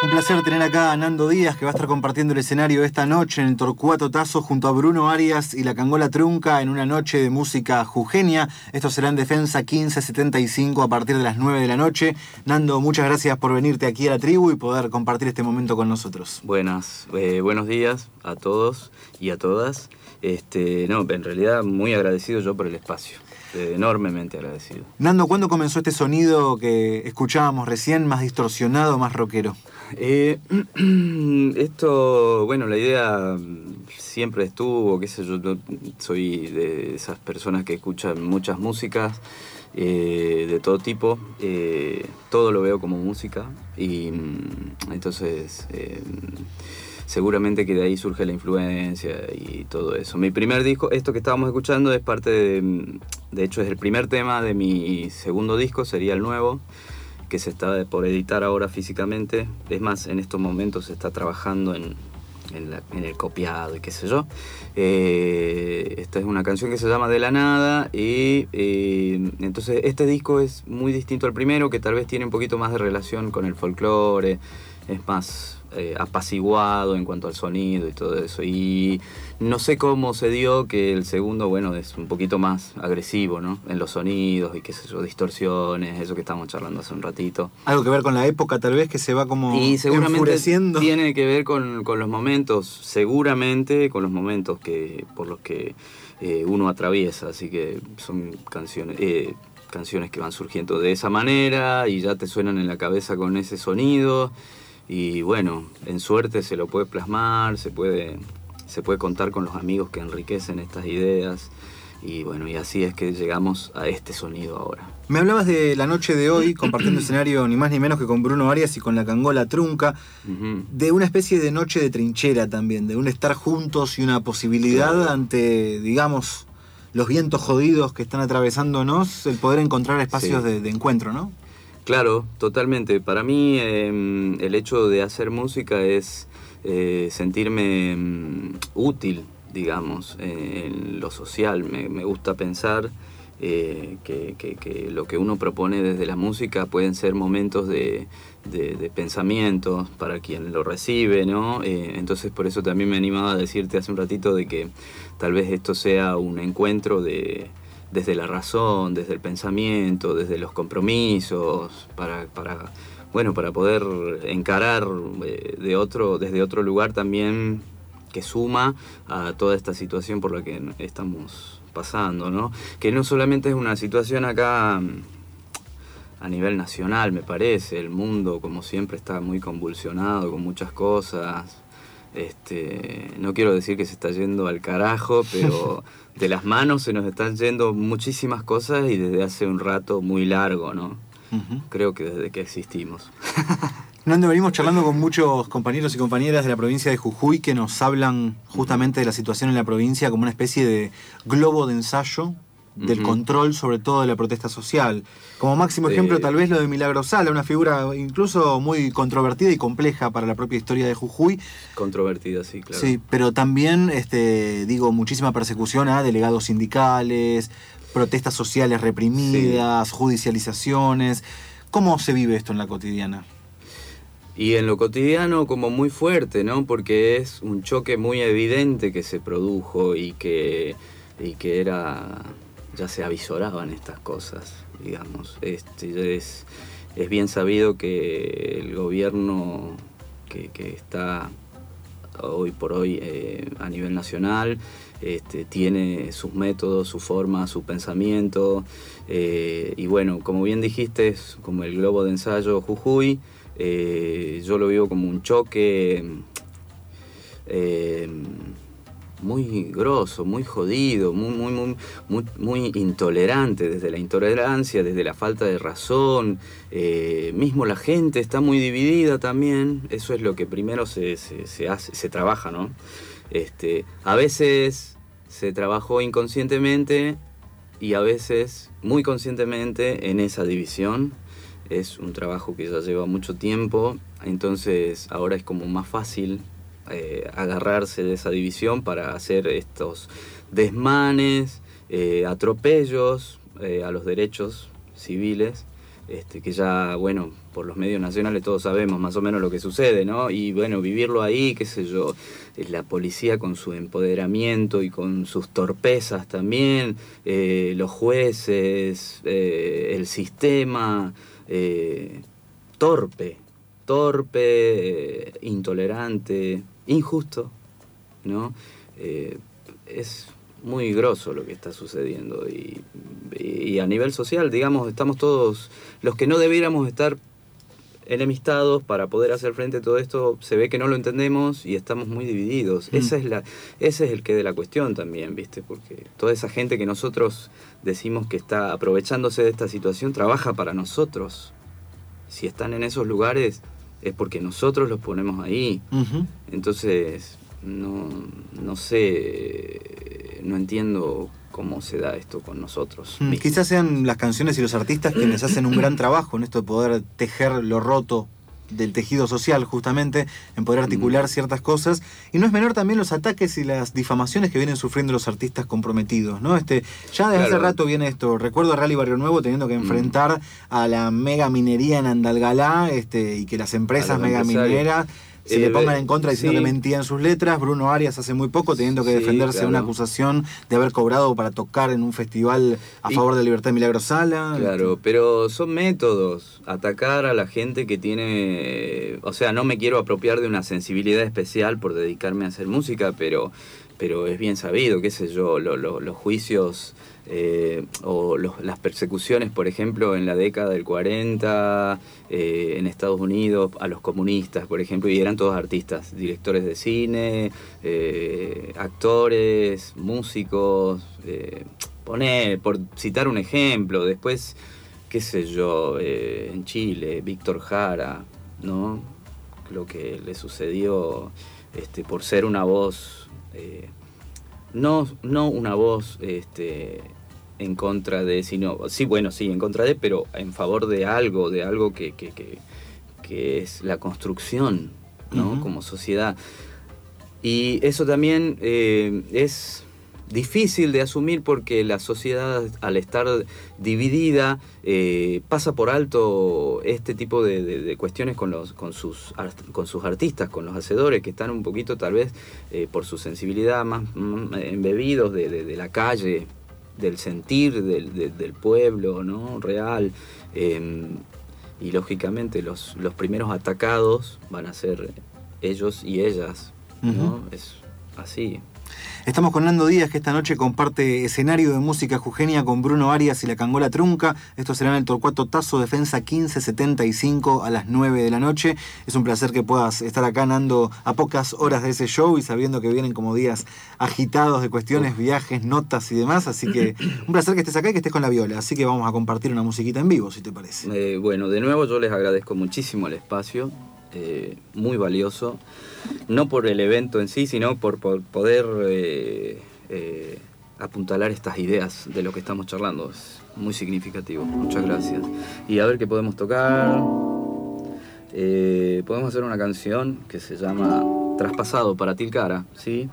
Un placer tener acá a Nando Díaz, que va a estar compartiendo el escenario esta noche en el Torcuato Tazo junto a Bruno Arias y la Cangola Trunca en una noche de música jujeña. Esto será en Defensa 1575 a partir de las 9 de la noche. Nando, muchas gracias por venirte aquí a la tribu y poder compartir este momento con nosotros. Buenos días a todos y a todas. En realidad muy agradecido yo por el espacio. Enormemente agradecido. Nando, ¿cuándo comenzó este sonido que escuchábamos recién, más distorsionado, más rockero? La idea siempre estuvo, qué sé yo soy de esas personas que escuchan muchas músicas, de todo tipo, todo lo veo como música y entonces seguramente que de ahí surge la influencia y todo eso. Mi primer disco, esto que estábamos escuchando, es parte de hecho es el primer tema de mi segundo disco, sería el nuevo, que se está por editar ahora físicamente. Es más, en estos momentos se está trabajando en el copiado y qué sé yo. Esta es una canción que se llama De la Nada y entonces este disco es muy distinto al primero, que tal vez tiene un poquito más de relación con el folclore, es más apaciguado en cuanto al sonido y todo eso. Y no sé cómo se dio que el segundo, es un poquito más agresivo, ¿no? En los sonidos y qué sé yo, distorsiones, eso que estábamos charlando hace un ratito. Algo que ver con la época tal vez, que se va como y seguramente enfureciendo. Tiene que ver con los momentos, seguramente con los momentos por los que uno atraviesa, así que son canciones que van surgiendo de esa manera y ya te suenan en la cabeza con ese sonido. Y bueno, en suerte se lo puede plasmar, se puede contar con los amigos que enriquecen estas ideas. Y bueno, y así es que llegamos a este sonido ahora. Me hablabas de la noche de hoy, compartiendo escenario ni más ni menos que con Bruno Arias y con la Cangola Trunca, de una especie de noche de trinchera también, de un estar juntos y una posibilidad ante, digamos, los vientos jodidos que están atravesándonos, el poder encontrar espacios de encuentro, ¿no? Claro, totalmente. Para mí el hecho de hacer música es sentirme útil, digamos, en lo social. Me gusta pensar que lo que uno propone desde la música pueden ser momentos de pensamientos para quien lo recibe, ¿no? Entonces por eso también me animaba a decirte hace un ratito de que tal vez esto sea un encuentro desde la razón, desde el pensamiento, desde los compromisos, para poder encarar desde otro lugar también que suma a toda esta situación por la que estamos pasando, ¿no? Que no solamente es una situación acá a nivel nacional, me parece. El mundo, como siempre, está muy convulsionado con muchas cosas. No quiero decir que se está yendo al carajo, pero de las manos se nos están yendo muchísimas cosas y desde hace un rato muy largo, ¿no? Creo que desde que existimos. Nando, venimos charlando con muchos compañeros y compañeras de la provincia de Jujuy que nos hablan justamente de la situación en la provincia como una especie de globo de ensayo del control, sobre todo de la protesta social. Como máximo ejemplo, tal vez lo de Milagro Sala, una figura incluso muy controvertida y compleja para la propia historia de Jujuy. Controvertida, sí, claro. Sí, pero también, muchísima persecución a delegados sindicales, protestas sociales reprimidas, judicializaciones. ¿Cómo se vive esto en la cotidiana? Y en lo cotidiano como muy fuerte, ¿no? Porque es un choque muy evidente que se produjo y que ya se avisoraban estas cosas, digamos. Es bien sabido que el gobierno que está hoy por hoy a nivel nacional tiene sus métodos, su forma, su pensamiento, y bueno, como bien dijiste, es como el globo de ensayo Jujuy. Yo lo vivo como un choque muy grosso, muy jodido, muy intolerante, desde la intolerancia, desde la falta de razón. Mismo la gente está muy dividida también. Eso es lo que primero se hace, se trabaja, ¿no? A veces se trabajó inconscientemente y a veces muy conscientemente en esa división. Es un trabajo que ya lleva mucho tiempo, entonces ahora es como más fácil agarrarse de esa división para hacer estos desmanes, atropellos a los derechos civiles, que ya, bueno, por los medios nacionales todos sabemos más o menos lo que sucede, ¿no? Y bueno, vivirlo ahí, qué sé yo, la policía con su empoderamiento y con sus torpezas también, los jueces, el sistema, torpe, intolerante, injusto, ¿no? Es muy groso lo que está sucediendo y a nivel social, digamos, estamos todos, los que no debiéramos estar enemistados para poder hacer frente a todo esto, se ve que no lo entendemos y estamos muy divididos. Ese es el qué de la cuestión también, ¿viste? Porque toda esa gente que nosotros decimos que está aprovechándose de esta situación, trabaja para nosotros. Si están en esos lugares es porque nosotros los ponemos ahí. Uh-huh. Entonces, no sé, no entiendo cómo se da esto con nosotros. Quizás sean las canciones y los artistas quienes hacen un gran trabajo en esto de poder tejer lo roto del tejido social, justamente, en poder articular ciertas cosas. Y no es menor también los ataques y las difamaciones que vienen sufriendo los artistas comprometidos, ¿no? Ya desde hace rato viene esto. Recuerdo a Rally Barrio Nuevo teniendo que enfrentar a la mega minería en Andalgalá, y que las empresas mega mineras se le pongan en contra diciendo que mentía en sus letras. Bruno Arias hace muy poco teniendo que defenderse de una acusación de haber cobrado para tocar en un festival a favor de Libertad de Milagro Sala. Claro, pero son métodos. Atacar a la gente que tiene... O sea, no me quiero apropiar de una sensibilidad especial por dedicarme a hacer música, pero es bien sabido, qué sé yo, los juicios... o las persecuciones, por ejemplo, en la década del 40 en Estados Unidos a los comunistas, por ejemplo, y eran todos artistas, directores de cine, actores, músicos, por citar un ejemplo. Después, qué sé yo, en Chile, Víctor Jara, ¿no? Lo que le sucedió por ser una voz... No una voz en contra de, sino, sí, bueno, sí, en contra de, pero en favor de algo que es la construcción, ¿no? Uh-huh. Como sociedad. Y eso también es difícil de asumir porque la sociedad, al estar dividida, pasa por alto este tipo de cuestiones con sus artistas, con los hacedores, que están un poquito, tal vez, por su sensibilidad más embebidos de la calle, del sentir del pueblo, ¿no? Real. Y lógicamente los primeros atacados van a ser ellos y ellas, ¿no? Uh-huh. Es así. Estamos con Nando Díaz, que esta noche comparte escenario de música jujeña con Bruno Arias y la Cangola Trunca. Esto será en el Torcuato Tazo, Defensa 1575 a las 9 de la noche. Es un placer que puedas estar acá, Nando, a pocas horas de ese show y sabiendo que vienen como días agitados de cuestiones, viajes, notas y demás. Así que un placer que estés acá y que estés con la viola. Así que vamos a compartir una musiquita en vivo, si te parece. Bueno, de nuevo yo les agradezco muchísimo el espacio. Muy valioso, no por el evento en sí, sino por poder apuntalar estas ideas de lo que estamos charlando. Es muy significativo. Muchas gracias. Y a ver qué podemos tocar. Podemos hacer una canción que se llama Traspasado para Tilcara, ¿sí?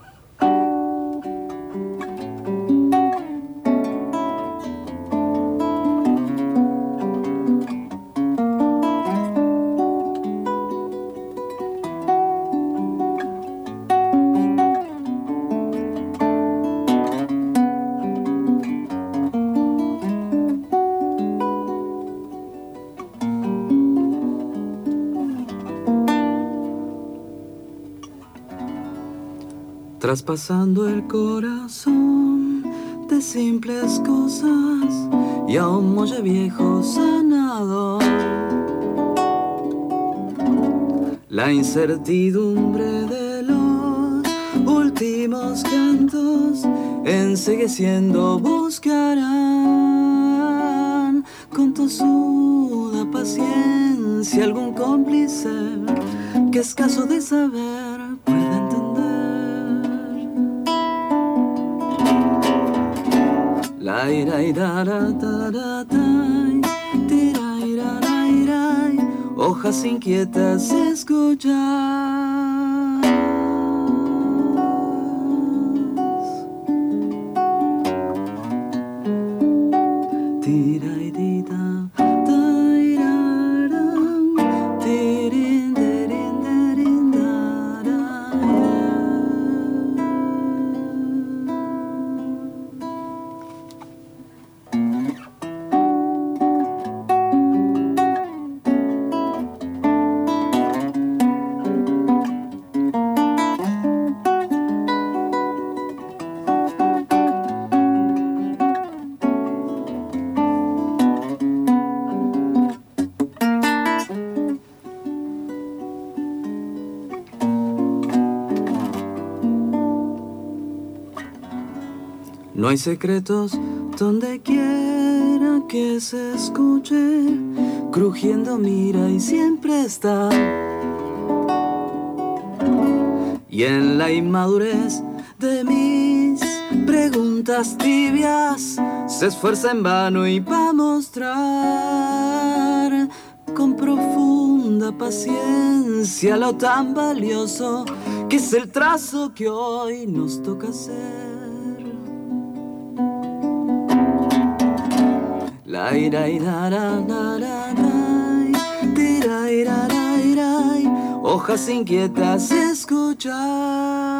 Traspasando el corazón de simples cosas y a un muelle viejo sanado, la incertidumbre de los últimos cantos encegueciendo buscarán con tosuda paciencia algún cómplice que escaso de saber pueda entender. Hojas inquietas se escuchan. Tirairita, No hay secretos donde quiera que se escuche, crujiendo mira y siempre está. Y en la inmadurez de mis preguntas tibias se esfuerza en vano y va a mostrar con profunda paciencia lo tan valioso que es el trazo que hoy nos toca hacer. La ira ira ra ra ra ra, tira ira ra ira, hojas inquietas escuchar.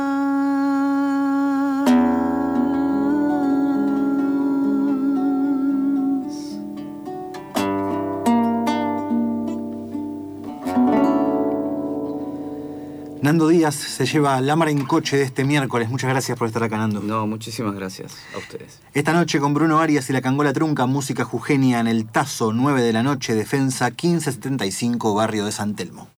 Nando Díaz se lleva Lámara en Coche de este miércoles. Muchas gracias por estar acá, Nando. No, muchísimas gracias a ustedes. Esta noche con Bruno Arias y la Cangola Trunca, música jujeña en el Tazo, 9 de la noche, Defensa 1575, barrio de San Telmo.